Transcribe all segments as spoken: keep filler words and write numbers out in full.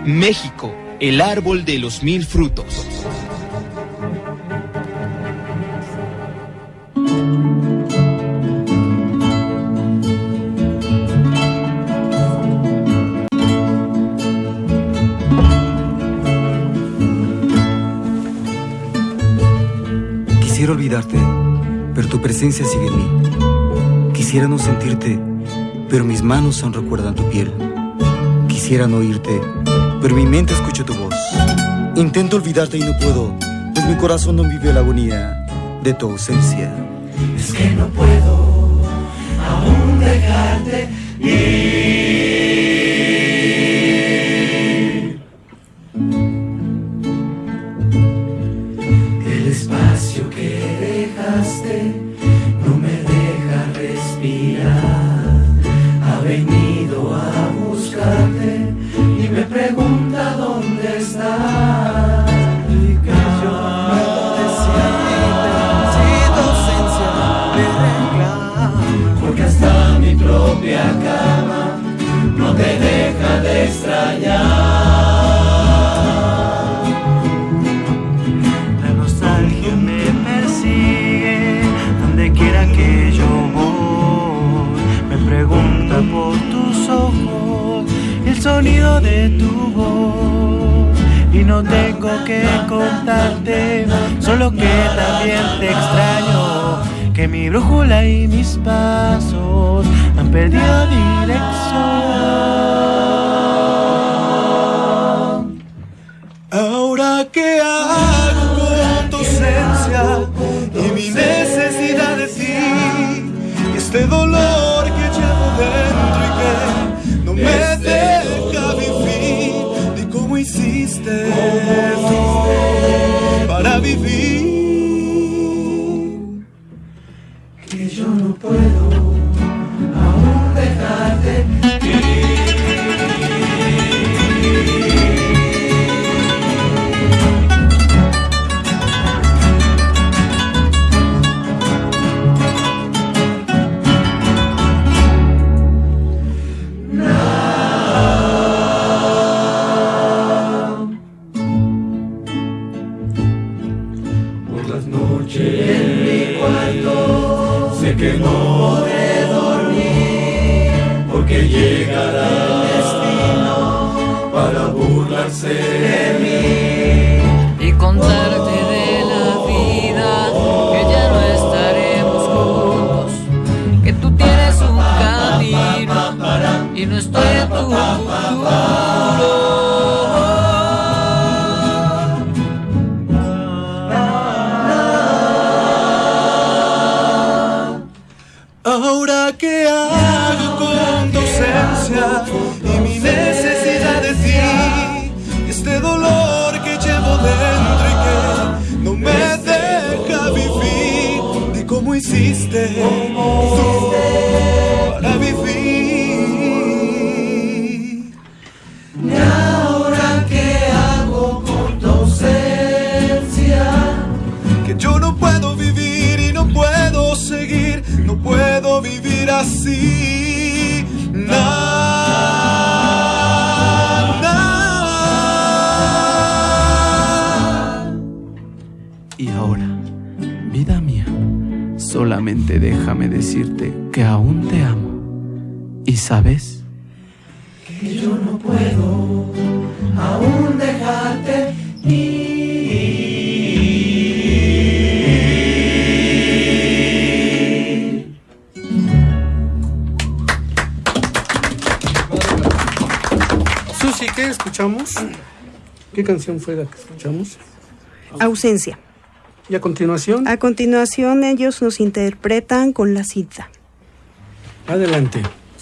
México, el árbol de los mil frutos. Quisiera olvidarte, pero tu presencia sigue en mí. Quisiera no sentirte, pero mis manos aún recuerdan tu piel. Quisiera no oírte, pero mi mente escucha tu voz. Intento olvidarte y no puedo, pues mi corazón no vive la agonía de tu ausencia. Es que no puedo aún dejarte ir. El espacio que dejaste no me deja respirar. Ha venido a buscarte y me pregunta dónde estás. Y que yo no decía si tu ausencia me reclama, porque hasta mi propia cama no te deja de extrañar. La nostalgia me persigue donde quiera que yo voy. Me pregunta por tus ojos, el sonido de tu voz. Y no tengo que contarte, solo que también te extraño, que mi brújula y mis pasos han perdido dirección. Ahora qué hago con tu ausencia y mi necesidad de ti, y este dolor que llevo dentro y que no me deja vivir. Di cómo hiciste para vivir, que yo no puedo aún dejarte ir. Que no podré dormir, porque llegará el destino para burlarse de mí y contarte de la vida, que ya no estaremos juntos, que tú tienes un camino y no estoy en tu futuro. Ahora qué hago con tu ausencia y mi necesidad de ti, y este dolor que llevo dentro y que no me deja vivir. Di cómo hiciste tú para vivir. Y ahora qué hago con tu ausencia, que yo no puedo vivir y no puedo seguir. No puedo vivir así. Na, na. Y ahora, vida mía, solamente déjame decirte que aún te amo. ¿Y sabes? Que yo no puedo aún dejarte ir. ¿Qué escuchamos? ¿Qué canción fue la que escuchamos? Ausencia. ¿Y a continuación? A continuación ellos nos interpretan con La Cita. Adelante.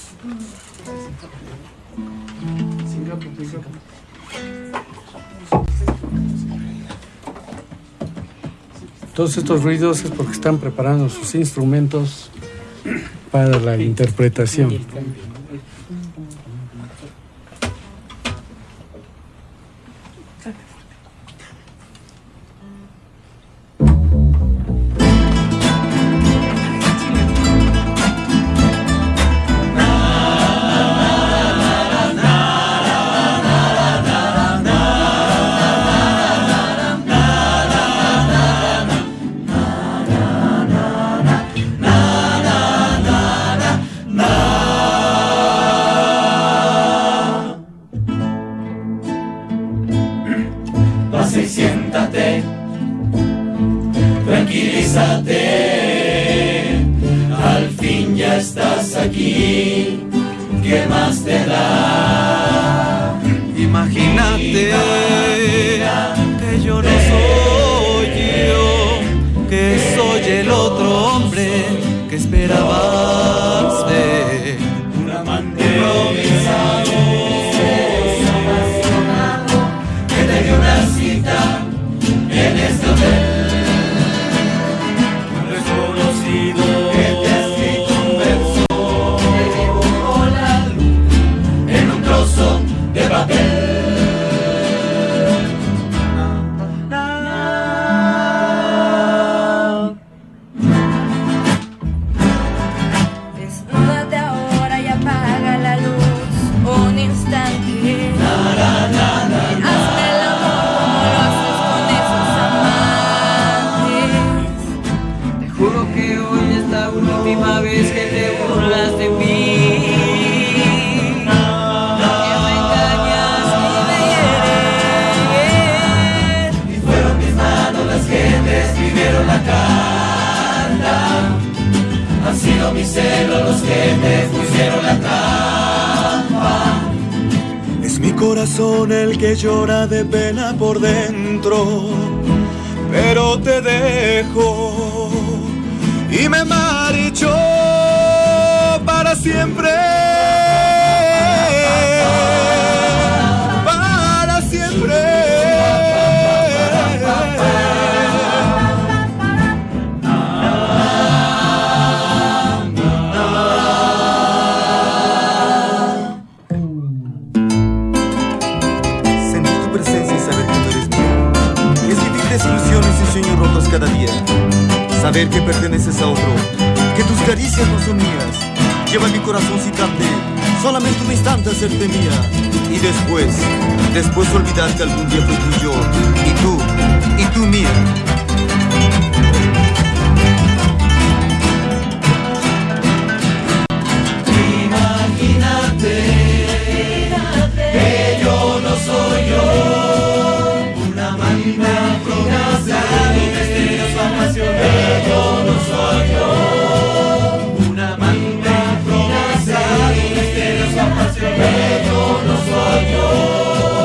Todos estos ruidos es porque están preparando sus instrumentos para la interpretación. Na, na, na, na, na, na, na, na. ¿qué más te da? Imagínate que yo no soy yo, que soy el otro hombre que esperabas ver. Un amante improvisado, apasionado, que te dio una cita en este hotel. Un desconocido que te ha escrito un verso, que dibujó la luz en un trozo de papel. Desnúdate ahora y apaga la luz un instante. Hazme el amor como lo haces con esos amantes. Te juro que hoy es la última vez que te burlas de mí. Que me engañas y me hieres. Y fueron mis manos las que te escribieron la carta. Han sido mis celos los que te pusieron la trampa. Es mi corazón el que llora de pena por dentro, pero te dejo y me marcho para siempre. Para siempre. Sentir tu presencia y saber que tú eres mía es vivir desilusiones y sueños rotos cada día. Saber que perteneces a otro, que tus caricias no son mías. Lleva mi corazón citarte, solamente un instante hacerte mía. Y después, después olvidar que algún día fui tuyo, y tú, y tú mía. Imagínate que yo no soy yo, una máquina improvisada, un misterioso apasionado. Yo no soy yo, una máquina improvisada, un misterioso apasionado. Yo no soy yo.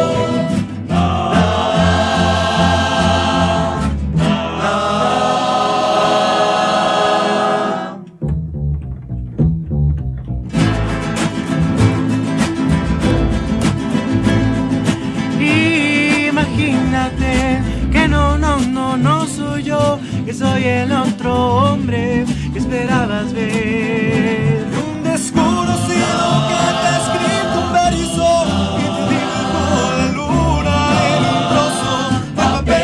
Imagínate que no, no, no, no soy yo, que soy el otro hombre que esperabas ver. Un desconocido que te ha escrito un verso y te dibujó la luna en un trozo de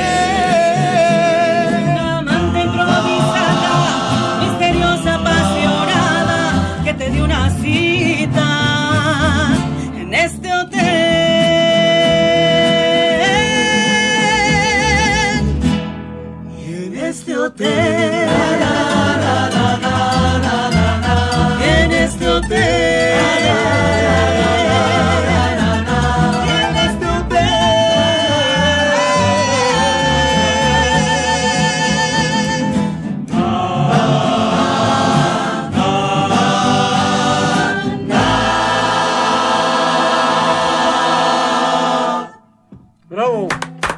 papel. Una amante improvisada, misteriosa, apasionada, que te dio una cita en este hotel. Este hotel, En este hotel. en este hotel. ¡Bravo!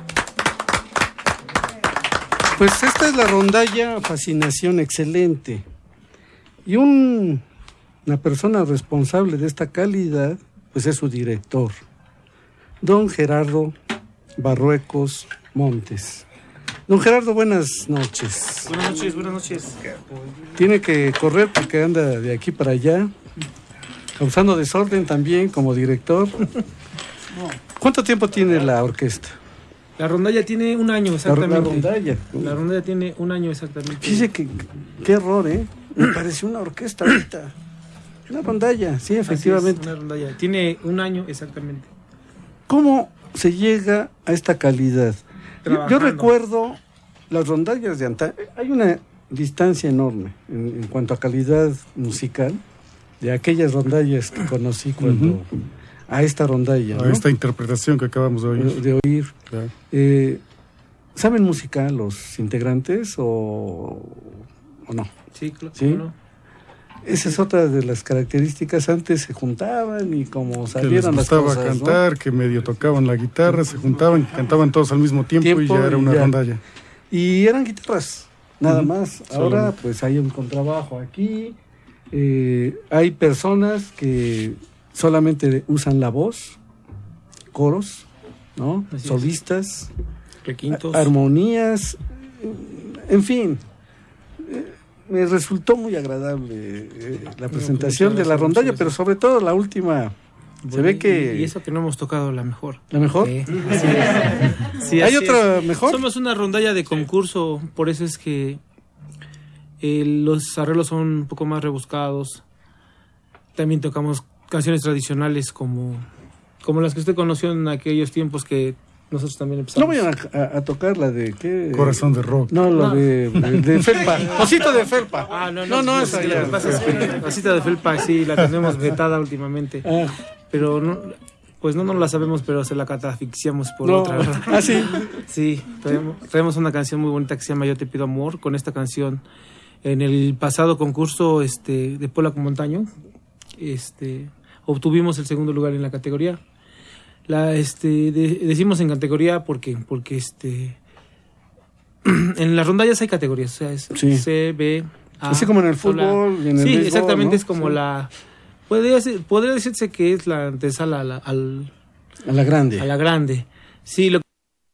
Pues esta es la rondalla Fascinación, excelente. Y un, una persona responsable de esta calidad, pues es su director, don Gerardo Barruecos Montes. Don Gerardo, buenas noches. Buenas noches, buenas noches. Tiene que correr porque anda de aquí para allá, causando desorden también como director. ¿Cuánto tiempo tiene la orquesta? La rondalla tiene un año exactamente. La rondalla. La rondalla tiene un año exactamente. Fíjese que, qué error, ¿eh? Me pareció una orquesta ahorita. Una rondalla, sí, efectivamente. Así es, una rondalla. Tiene un año exactamente. ¿Cómo se llega a esta calidad? Yo, yo recuerdo las rondallas de antaño. Hay una distancia enorme en, en cuanto a calidad musical de aquellas rondallas que conocí cuando... Uh-huh. A esta rondalla, a ¿no? esta interpretación que acabamos de oír. De, de oír. Claro. Eh, ¿Saben música los integrantes o, o no? Sí, claro. ¿Sí? No. esa es otra de las características. Antes se juntaban y como salieron las cosas. cosas, Les gustaba cantar, ¿no? que medio tocaban la guitarra, se juntaban, cantaban todos al mismo tiempo, tiempo y ya era una ya. rondalla. Y eran guitarras, nada uh-huh. más. Ahora Solamente. pues hay un contrabajo aquí. Eh, hay personas que solamente usan la voz, coros, ¿no? Así solistas, es. Requintos, armonías, en fin. Eh, me resultó muy agradable eh, la presentación de la rondalla, pero sobre todo la última. Bueno, se ve que... Y eso que no hemos tocado la mejor. ¿La mejor? Sí, así es. Sí, ¿Hay así otra es. mejor? Somos una rondalla de concurso, por eso es que eh, los arreglos son un poco más rebuscados. También tocamos canciones tradicionales como, como las que usted conoció en aquellos tiempos que nosotros también empezamos. No vayan a, a, a tocar la de ¿qué? Corazón de rock. No, la no. de, de, de felpa. Osito de felpa. Ah, no, no, no, no, no esa ya. Osito de felpa, sí, la tenemos vetada últimamente. Ah. Pero no, pues no nos la sabemos, pero se la catafixiamos por no. otra. Ah, sí. Sí, traemos, traemos una canción muy bonita que se llama Yo te pido amor. Con esta canción, en el pasado concurso este, de Puebla con Montaño, este, obtuvimos el segundo lugar en la categoría. La, este, de, decimos en categoría porque, porque este, en las rondallas hay categorías, o sea, es sí. C, B, A. Así como en el fútbol la, y en el sí, béisbol, exactamente, ¿no? es como sí. la... Podría, ser, podría decirse que es la antesala a la, al, a la grande. A la grande. Sí, lo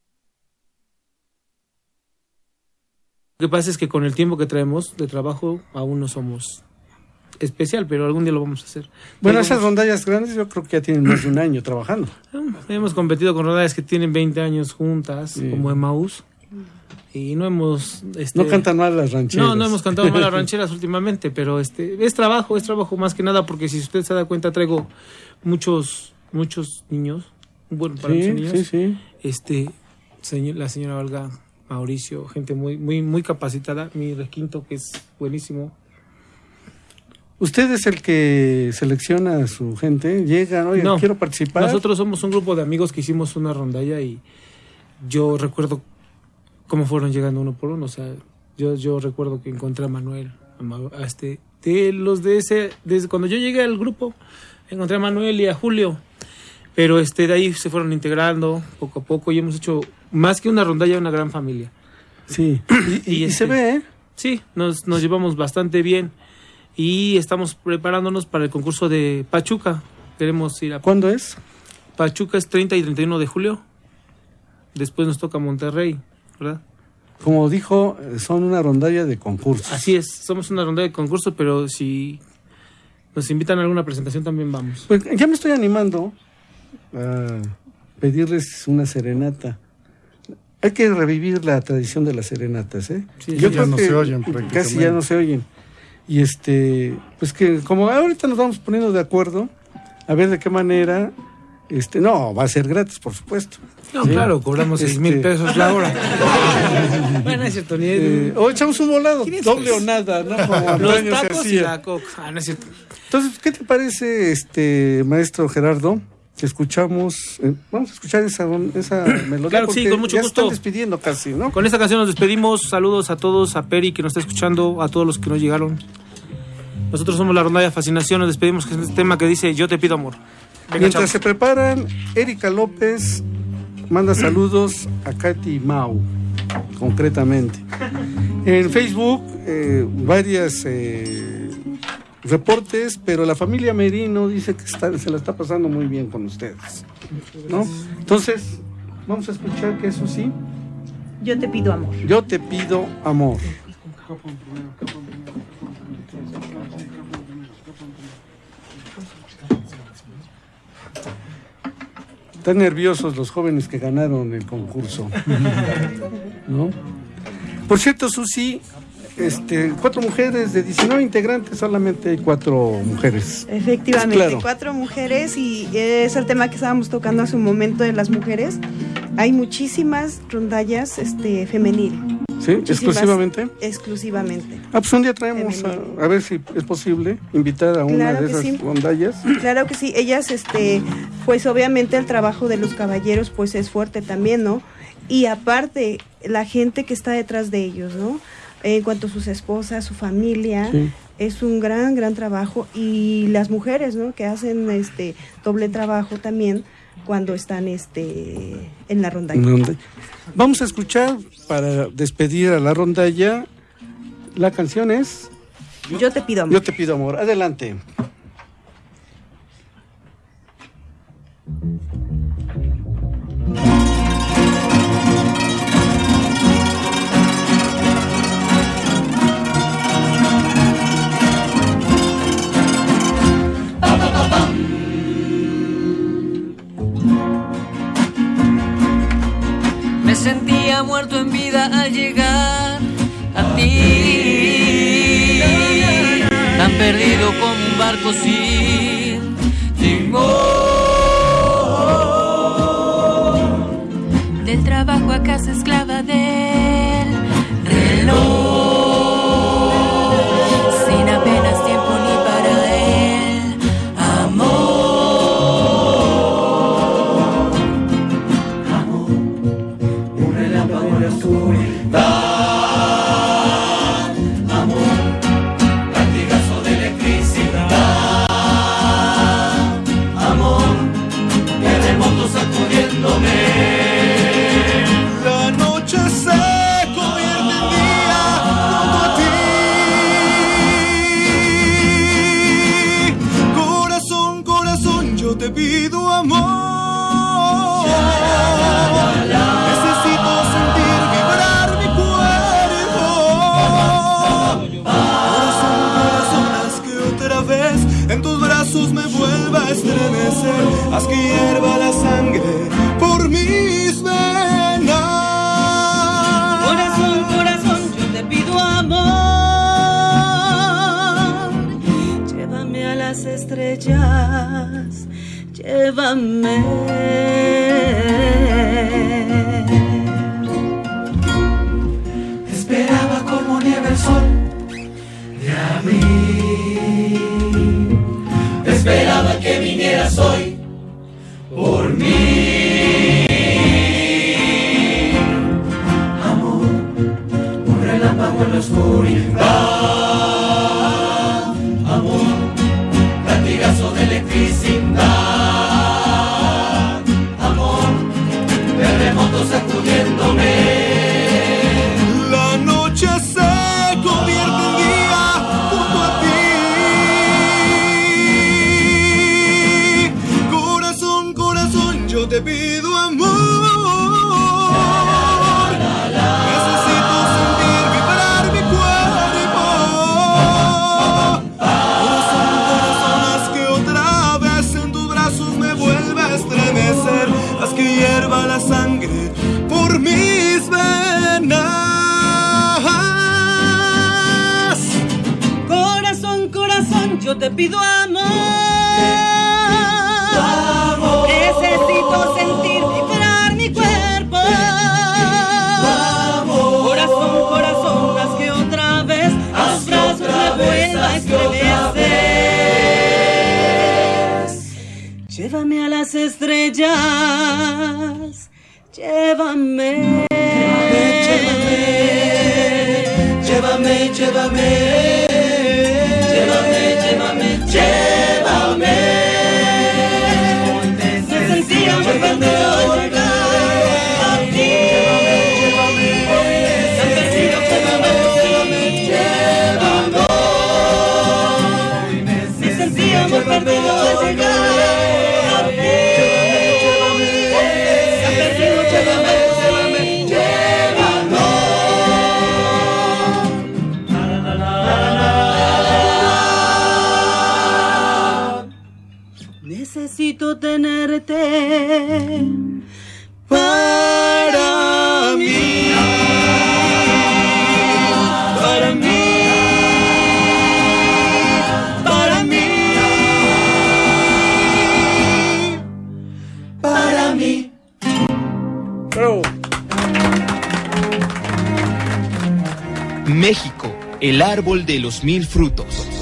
que pasa es que con el tiempo que traemos de trabajo aún no somos especial, pero algún día lo vamos a hacer. Bueno, esas rondallas grandes yo creo que ya tienen más de un año trabajando. Hemos competido con rondallas que tienen veinte años juntas, sí. como Emaús, y no hemos... Este, no cantan mal las rancheras. No, no hemos cantado mal las rancheras últimamente, pero este es trabajo, es trabajo más que nada, porque si usted se da cuenta, traigo muchos muchos niños, bueno, para sí, muchos niños, sí, sí. este, señor, la señora Olga, Mauricio, gente muy muy muy capacitada, mi requinto que es buenísimo. ¿Usted es el que selecciona a su gente? ¿Llegan? Oye, no, quiero participar. Nosotros somos un grupo de amigos que hicimos una rondalla y yo recuerdo cómo fueron llegando uno por uno. O sea, yo, yo recuerdo que encontré a Manuel, a, a este, de los de ese, desde cuando yo llegué al grupo, encontré a Manuel y a Julio. Pero este, de ahí se fueron integrando poco a poco y hemos hecho más que una rondalla, una gran familia. Sí, y, y, y este, se ve, ¿eh? Sí, nos, nos llevamos bastante bien. Y estamos preparándonos para el concurso de Pachuca. Queremos ir a... ¿Cuándo es? Pachuca es treinta y treinta y uno de julio. Después nos toca Monterrey, ¿verdad? Como dijo, son una rondalla de concurso. Así es, somos una rondalla de concurso, pero si nos invitan a alguna presentación también vamos. Pues ya me estoy animando a pedirles una serenata. Hay que revivir la tradición de las serenatas, ¿eh? Sí, Yo ya creo no que se oyen casi ya no se oyen. Y este, pues que como ahorita nos vamos poniendo de acuerdo, a ver de qué manera, este, no, va a ser gratis, por supuesto. No, ¿sí? Claro, cobramos seis este... mil pesos la hora. Bueno, es cierto, ni eh, o echamos un volado, doble o nada, ¿no? Como los tacos y la coca. Ah, no es cierto. Entonces, ¿qué te parece, este, maestro Gerardo? Que escuchamos, eh, vamos a escuchar esa, esa melodía. Claro, sí, con mucho ya gusto. Se están despidiendo casi, ¿no? Con esta canción nos despedimos. Saludos a todos, a Peri que nos está escuchando, a todos los que nos llegaron. Nosotros somos la rondalla Fascinación. Nos despedimos con este tema que dice Yo te pido amor. Venga, mientras chao. Se preparan, Erika López manda saludos a Katy Mau, concretamente. En Facebook, eh, varias eh, reportes, pero la familia Merino dice que está, se la está pasando muy bien con ustedes, ¿no? Entonces, vamos a escuchar que eso sí. Yo te pido amor. Yo te pido amor. Están nerviosos los jóvenes que ganaron el concurso, ¿no? Por cierto, Susi, este, cuatro mujeres de diecinueve integrantes, solamente hay cuatro mujeres. Efectivamente, claro. Cuatro mujeres, y es el tema que estábamos tocando hace un momento de las mujeres. Hay muchísimas rondallas este, femenil. ¿Sí? ¿Exclusivamente? Exclusivamente. Ah, pues un día traemos a, a ver si es posible invitar a una claro de esas sí. rondallas. Claro que sí, ellas, este, pues obviamente el trabajo de los caballeros pues es fuerte también, ¿no? Y aparte, la gente que está detrás de ellos, ¿no? En cuanto a sus esposas, su familia, sí. es un gran, gran trabajo, y las mujeres, ¿no?, que hacen este doble trabajo también cuando están este en la rondalla. Vamos a escuchar, para despedir a la rondalla, la canción es Yo te pido amor. Yo te pido amor. Adelante. Me sentía muerto en vida al llegar a ti, tan perdido como un barco sin timón. Del trabajo a casa esclava del reloj, sin apenas tiempo ni para el amor. Amor, un relámpago en la oscuridad. La noche se convierte en día junto a ti. Corazón, corazón, yo te pido amor. Necesito sentir vibrar mi cuerpo. Corazón, corazón, haz que otra vez en tus brazos me vuelva a estremecer. Haz que hierva la sangre por mis venas. Corazón, corazón, yo te pido amor. Llévame a las estrellas, llévame. Esperaba como nieve el sol de abril. Esperaba que vinieras hoy por mí. Amor, un relámpago en la oscuridad. Amor, latigazo de electricidad. Amor, terremotos sacudiéndome. La noche se convierte en día junto a ti. Corazón, corazón, yo te pido amor. Necesito sentir vibrar mi cuerpo. Corazón, corazón, haz que otra vez en tus brazos me vuelva a estremecer. Haz que hierva la sangre por mis venas. Corazón, corazón, yo te pido amor. Amor. Necesito sentir vibrar mi cuerpo. Amor. Corazón, corazón, haz que otra vez a tus brazos me vuelva a estremecer. Llévame a las estrellas, llévame. Llévame, llévame, llévame, llévame, llévame. Me sentía muy perdido al llegar a ti. Llévame, Tan perdido como un barco sin timón. Me sentía muy perdido al llegar a ti. Tan perdido como un barco sin necesito tenerte para mí, para mí, para mí, para mí. México, el árbol de los mil frutos.